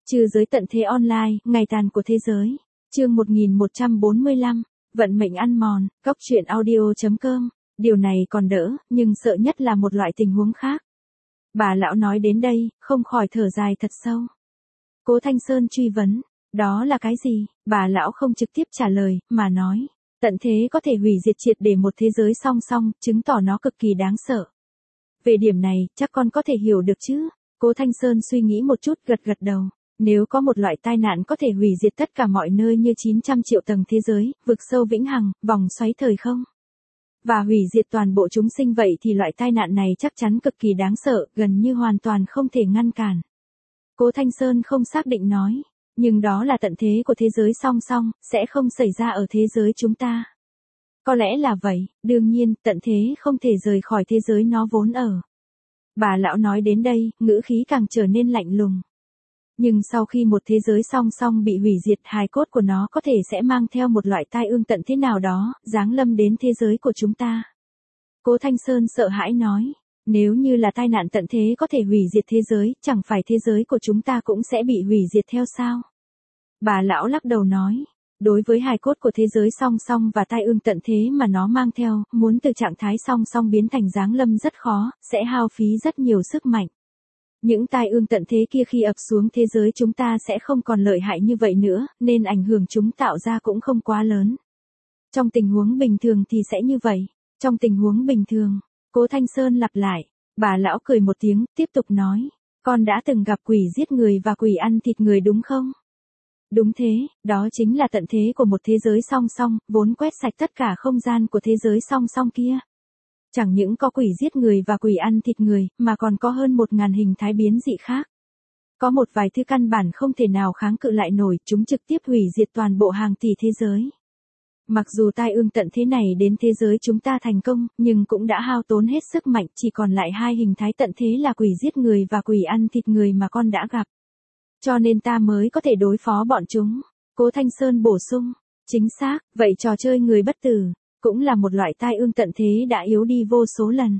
Trừ giới tận thế online, ngày tàn của thế giới. Chương 1145, vận mệnh ăn mòn, Cóc truyện audio.com. Điều này còn đỡ, nhưng sợ nhất là một loại tình huống khác. Bà lão nói đến đây, không khỏi thở dài thật sâu. Cố Thanh Sơn truy vấn, đó là cái gì? Bà lão không trực tiếp trả lời, mà nói, tận thế có thể hủy diệt triệt để một thế giới song song, chứng tỏ nó cực kỳ đáng sợ. Về điểm này, chắc con có thể hiểu được chứ? Cố Thanh Sơn suy nghĩ một chút, gật gật đầu. Nếu có một loại tai nạn có thể hủy diệt tất cả mọi nơi như 900 triệu tầng thế giới, vực sâu vĩnh hằng, vòng xoáy thời không, và hủy diệt toàn bộ chúng sinh, vậy thì loại tai nạn này chắc chắn cực kỳ đáng sợ, gần như hoàn toàn không thể ngăn cản. Cố Thanh Sơn không xác định nói, nhưng đó là tận thế của thế giới song song, sẽ không xảy ra ở thế giới chúng ta. Có lẽ là vậy, đương nhiên, tận thế không thể rời khỏi thế giới nó vốn ở. Bà lão nói đến đây, ngữ khí càng trở nên lạnh lùng. Nhưng sau khi một thế giới song song bị hủy diệt, hài cốt của nó có thể sẽ mang theo một loại tai ương tận thế nào đó, giáng lâm đến thế giới của chúng ta. Cố Thanh Sơn sợ hãi nói, nếu như là tai nạn tận thế có thể hủy diệt thế giới, chẳng phải thế giới của chúng ta cũng sẽ bị hủy diệt theo sao? Bà lão lắc đầu nói, đối với hài cốt của thế giới song song và tai ương tận thế mà nó mang theo, muốn từ trạng thái song song biến thành giáng lâm rất khó, sẽ hao phí rất nhiều sức mạnh. Những tai ương tận thế kia khi ập xuống thế giới chúng ta sẽ không còn lợi hại như vậy nữa, nên ảnh hưởng chúng tạo ra cũng không quá lớn. Trong tình huống bình thường thì sẽ như vậy. Trong tình huống bình thường, Cố Thanh Sơn lặp lại, bà lão cười một tiếng, tiếp tục nói, con đã từng gặp quỷ giết người và quỷ ăn thịt người đúng không? Đúng thế, đó chính là tận thế của một thế giới song song, vốn quét sạch tất cả không gian của thế giới song song kia. Chẳng những có quỷ giết người và quỷ ăn thịt người, mà còn có hơn 1000 hình thái biến dị khác. Có một vài thứ căn bản không thể nào kháng cự lại nổi, chúng trực tiếp hủy diệt toàn bộ hàng tỷ thế giới. Mặc dù tai ương tận thế này đến thế giới chúng ta thành công, nhưng cũng đã hao tốn hết sức mạnh, chỉ còn lại 2 hình thái tận thế là quỷ giết người và quỷ ăn thịt người mà con đã gặp. Cho nên ta mới có thể đối phó bọn chúng. Cố Thanh Sơn bổ sung, chính xác, vậy trò chơi người bất tử cũng là một loại tai ương tận thế đã yếu đi vô số lần.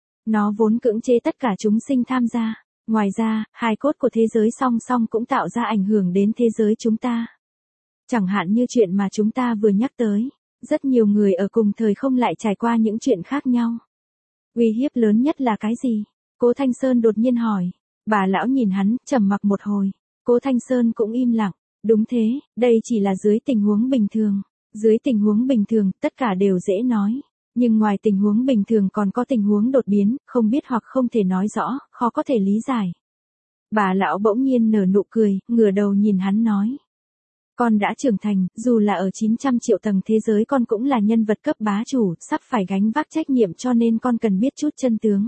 Nó vốn cưỡng chế tất cả chúng sinh tham gia. Ngoài ra, hài cốt của thế giới song song cũng tạo ra ảnh hưởng đến thế giới chúng ta. Chẳng hạn như chuyện mà chúng ta vừa nhắc tới, rất nhiều người ở cùng thời không lại trải qua những chuyện khác nhau. Uy hiếp lớn nhất là cái gì? Cố Thanh Sơn đột nhiên hỏi. Bà lão nhìn hắn, trầm mặc một hồi. Cố Thanh Sơn cũng im lặng. Đúng thế, đây chỉ là dưới tình huống bình thường. Dưới tình huống bình thường, tất cả đều dễ nói. Nhưng ngoài tình huống bình thường còn có tình huống đột biến, không biết hoặc không thể nói rõ, khó có thể lý giải. Bà lão bỗng nhiên nở nụ cười, ngửa đầu nhìn hắn nói. Con đã trưởng thành, dù là ở 900 triệu tầng thế giới con cũng là nhân vật cấp bá chủ, sắp phải gánh vác trách nhiệm, cho nên con cần biết chút chân tướng.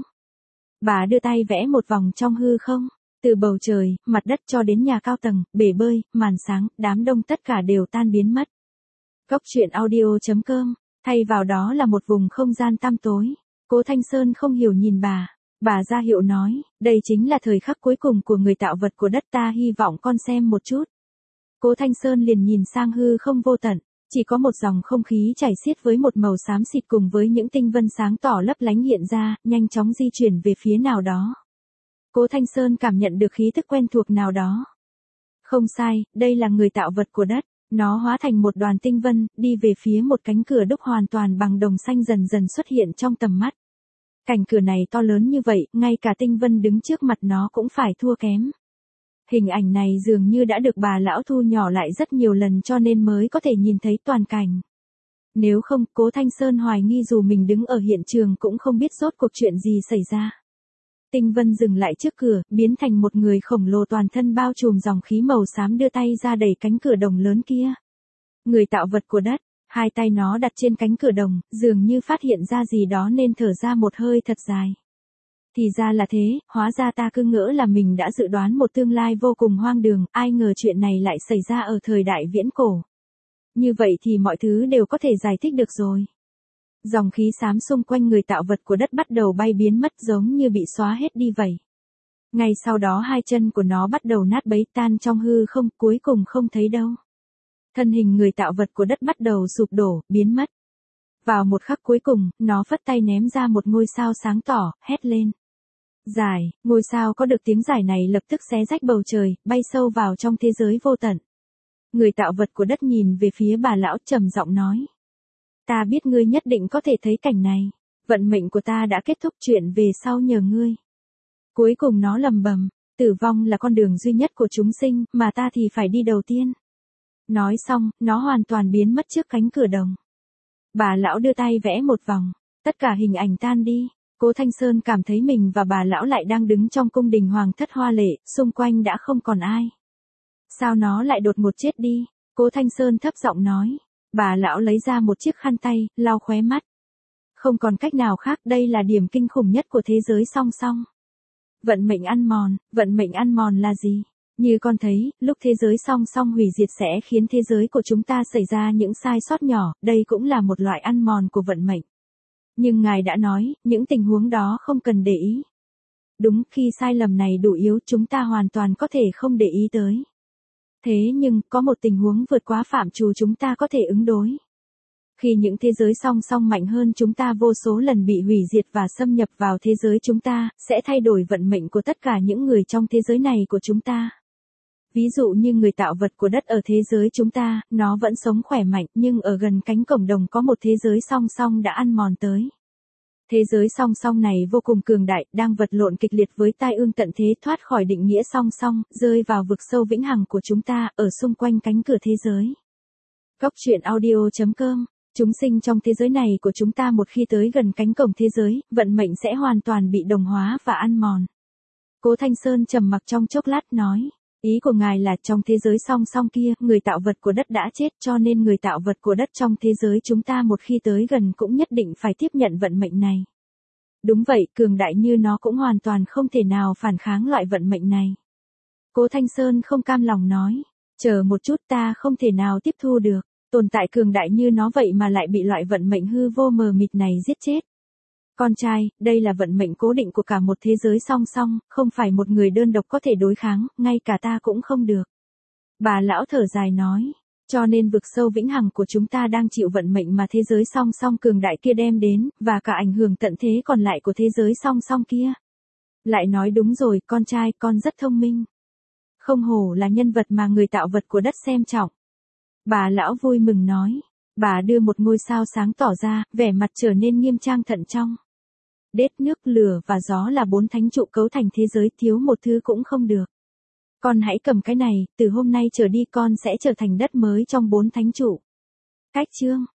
Bà đưa tay vẽ một vòng trong hư không. Từ bầu trời, mặt đất cho đến nhà cao tầng, bể bơi, màn sáng, đám đông tất cả đều tan biến mất. Cóc truyện audio.com, thay vào đó là một vùng không gian tăm tối. Cố Thanh Sơn không hiểu nhìn bà ra hiệu nói, đây chính là thời khắc cuối cùng của người tạo vật của đất, ta hy vọng con xem một chút. Cố Thanh Sơn liền nhìn sang hư không vô tận, chỉ có một dòng không khí chảy xiết với một màu xám xịt cùng với những tinh vân sáng tỏ lấp lánh hiện ra, nhanh chóng di chuyển về phía nào đó. Cố Thanh Sơn cảm nhận được khí tức quen thuộc nào đó. Không sai, đây là người tạo vật của đất. Nó hóa thành một đoàn tinh vân, đi về phía một cánh cửa đúc hoàn toàn bằng đồng xanh dần dần xuất hiện trong tầm mắt. Cánh cửa này to lớn như vậy, ngay cả tinh vân đứng trước mặt nó cũng phải thua kém. Hình ảnh này dường như đã được bà lão thu nhỏ lại rất nhiều lần cho nên mới có thể nhìn thấy toàn cảnh. Nếu không, Cố Thanh Sơn hoài nghi dù mình đứng ở hiện trường cũng không biết rốt cuộc chuyện gì xảy ra. Tinh vân dừng lại trước cửa, biến thành một người khổng lồ toàn thân bao trùm dòng khí màu xám đưa tay ra đẩy cánh cửa đồng lớn kia. Người tạo vật của đất, hai tay nó đặt trên cánh cửa đồng, dường như phát hiện ra gì đó nên thở ra một hơi thật dài. Thì ra là thế, hóa ra ta cứ ngỡ là mình đã dự đoán một tương lai vô cùng hoang đường, ai ngờ chuyện này lại xảy ra ở thời đại viễn cổ. Như vậy thì mọi thứ đều có thể giải thích được rồi. Dòng khí xám xung quanh người tạo vật của đất bắt đầu bay biến mất giống như bị xóa hết đi vậy. Ngay sau đó hai chân của nó bắt đầu nát bấy tan trong hư không, cuối cùng không thấy đâu. Thân hình người tạo vật của đất bắt đầu sụp đổ, biến mất. Vào một khắc cuối cùng, nó phất tay ném ra một ngôi sao sáng tỏ, hét lên. Giải, ngôi sao có được tiếng giải này lập tức xé rách bầu trời, bay sâu vào trong thế giới vô tận. Người tạo vật của đất nhìn về phía bà lão trầm giọng nói. Ta biết ngươi nhất định có thể thấy cảnh này. Vận mệnh của ta đã kết thúc, chuyện về sau nhờ ngươi. Cuối cùng nó lầm bầm, tử vong là con đường duy nhất của chúng sinh, mà ta thì phải đi đầu tiên. Nói xong, nó hoàn toàn biến mất trước cánh cửa đồng. Bà lão đưa tay vẽ một vòng, tất cả hình ảnh tan đi. Cố Thanh Sơn cảm thấy mình và bà lão lại đang đứng trong cung đình hoàng thất hoa lệ, xung quanh đã không còn ai. Sao nó lại đột ngột chết đi? Cố Thanh Sơn thấp giọng nói. Bà lão lấy ra một chiếc khăn tay, lau khóe mắt. Không còn cách nào khác, đây là điểm kinh khủng nhất của thế giới song song. Vận mệnh ăn mòn là gì? Như con thấy, lúc thế giới song song hủy diệt sẽ khiến thế giới của chúng ta xảy ra những sai sót nhỏ, đây cũng là một loại ăn mòn của vận mệnh. Nhưng ngài đã nói, những tình huống đó không cần để ý. Đúng, khi sai lầm này đủ yếu chúng ta hoàn toàn có thể không để ý tới. Thế nhưng, có một tình huống vượt quá phạm trù chúng ta có thể ứng đối. Khi những thế giới song song mạnh hơn chúng ta vô số lần bị hủy diệt và xâm nhập vào thế giới chúng ta, sẽ thay đổi vận mệnh của tất cả những người trong thế giới này của chúng ta. Ví dụ như người tạo vật của đất ở thế giới chúng ta, nó vẫn sống khỏe mạnh nhưng ở gần cánh cổng đồng có một thế giới song song đã ăn mòn tới. Thế giới song song này vô cùng cường đại, đang vật lộn kịch liệt với tai ương tận thế, thoát khỏi định nghĩa song song, rơi vào vực sâu vĩnh hằng của chúng ta, ở xung quanh cánh cửa thế giới. Góc truyện audio.com. Chúng sinh trong thế giới này của chúng ta một khi tới gần cánh cổng thế giới, vận mệnh sẽ hoàn toàn bị đồng hóa và ăn mòn. Cố Thanh Sơn trầm mặc trong chốc lát nói. Ý của ngài là trong thế giới song song kia, người tạo vật của đất đã chết, cho nên người tạo vật của đất trong thế giới chúng ta một khi tới gần cũng nhất định phải tiếp nhận vận mệnh này. Đúng vậy, cường đại như nó cũng hoàn toàn không thể nào phản kháng loại vận mệnh này. Cố Thanh Sơn không cam lòng nói. Chờ một chút, ta không thể nào tiếp thu được. Tồn tại cường đại như nó vậy mà lại bị loại vận mệnh hư vô mờ mịt này giết chết. Con trai, đây là vận mệnh cố định của cả một thế giới song song, không phải một người đơn độc có thể đối kháng, ngay cả ta cũng không được. Bà lão thở dài nói, cho nên vực sâu vĩnh hằng của chúng ta đang chịu vận mệnh mà thế giới song song cường đại kia đem đến, và cả ảnh hưởng tận thế còn lại của thế giới song song kia. Lại nói đúng rồi, con trai, con rất thông minh. Không hổ là nhân vật mà người tạo vật của đất xem trọng. Bà lão vui mừng nói. Bà đưa một ngôi sao sáng tỏ ra, vẻ mặt trở nên nghiêm trang thận trọng. Đết, nước, lửa và gió là 4 thánh trụ cấu thành thế giới, thiếu một thứ cũng không được. Con hãy cầm cái này, từ hôm nay trở đi con sẽ trở thành đất mới trong 4 thánh trụ. Cách chương